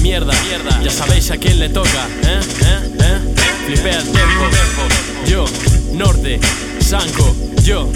mierda. Ya sabéis a quién le toca, Flipea el tempo. Yo, Norte, Sanco, yo,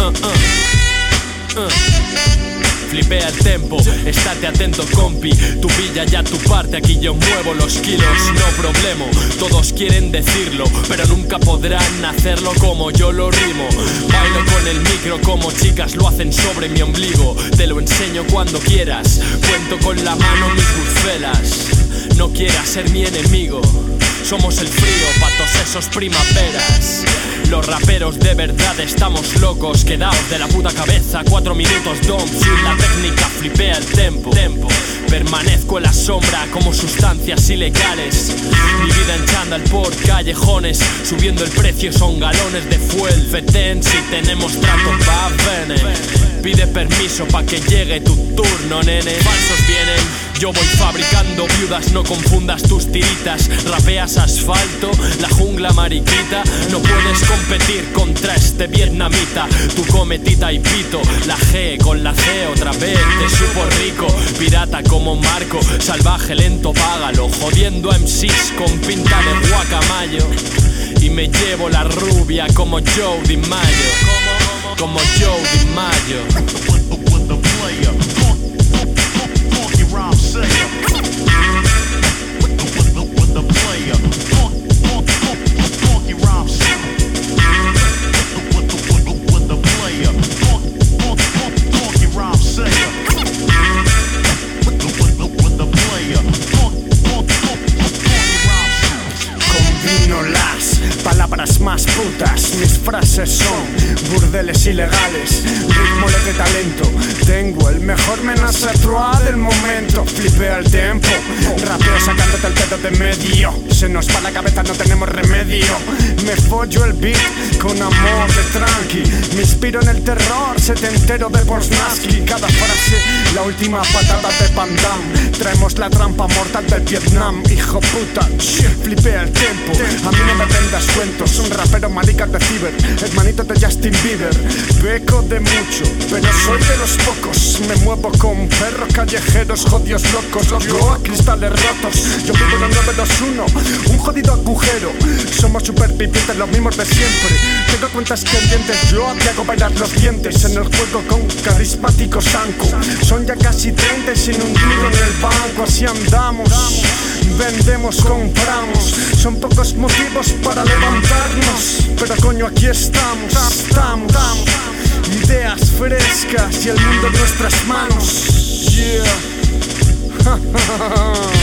Flipea el tempo, estate atento compi. Tú pilla ya tu parte, aquí yo muevo los kilos. No problema, todos quieren decirlo, pero nunca podrán hacerlo como yo lo rimo. Bailo con el micro como chicas lo hacen sobre mi ombligo. Te lo enseño cuando quieras, cuento con la mano mis bucelas. No quieras ser mi enemigo, somos el frío, patos esos primaveras. Los raperos de verdad estamos locos, quedaos de la puta cabeza. 4 minutos don't sin la técnica, flipea el tempo. Permanezco en la sombra como sustancias ilegales. Mi vida en chándal por callejones, subiendo el precio son galones de fuel. Feten si tenemos trato va bene. Pide permiso pa' que llegue tu turno, nene. Falsos vienen, yo voy fabricando viudas, no confundas tus tiritas. Rapeas asfalto, la jungla mariquita. No puedes competir contra este vietnamita. Tú come tita y pito, la G con la C otra vez. Te supo rico, pirata como Marco. Salvaje lento, págalo, jodiendo a MCs con pinta de guacamayo. Y me llevo la rubia como Joe DiMaggio. Como Joe DiMaggio. Palabras más putas, mis frases son burdeles ilegales, ritmo de talento. Tengo el mejor menace a trois del momento. Flipea el tempo, rapeo sacándote el pedo de medio. Se nos va la cabeza, no tenemos remedio. Me follo el beat con amor de tranqui. Me inspiro en el terror setentero de Poznansky. Cada frase, la última patada de Van Damme. Traemos la trampa mortal del Vietnam, hijo puta. Flipea el tempo, a mí no me vendas cuentos. Un rapero marica de ciber, hermanito de Justin Bieber. Peco de mucho, pero soy de los pocos. Me muevo con perros callejeros, jodidos locos. Loco a cristales rotos, yo vivo en el 921, un jodido agujero. Somos supervivientes, los mismos de siempre. Tengo cuentas pendientes, yo te hago bailar los dientes. En el juego con carismático Sanco. Son ya casi 30 sin un duro en el banco. Así andamos, vendemos, compramos. Son pocos motivos para levantarnos, pero coño aquí estamos. Ideas frescas y el mundo en nuestras manos. Yeah.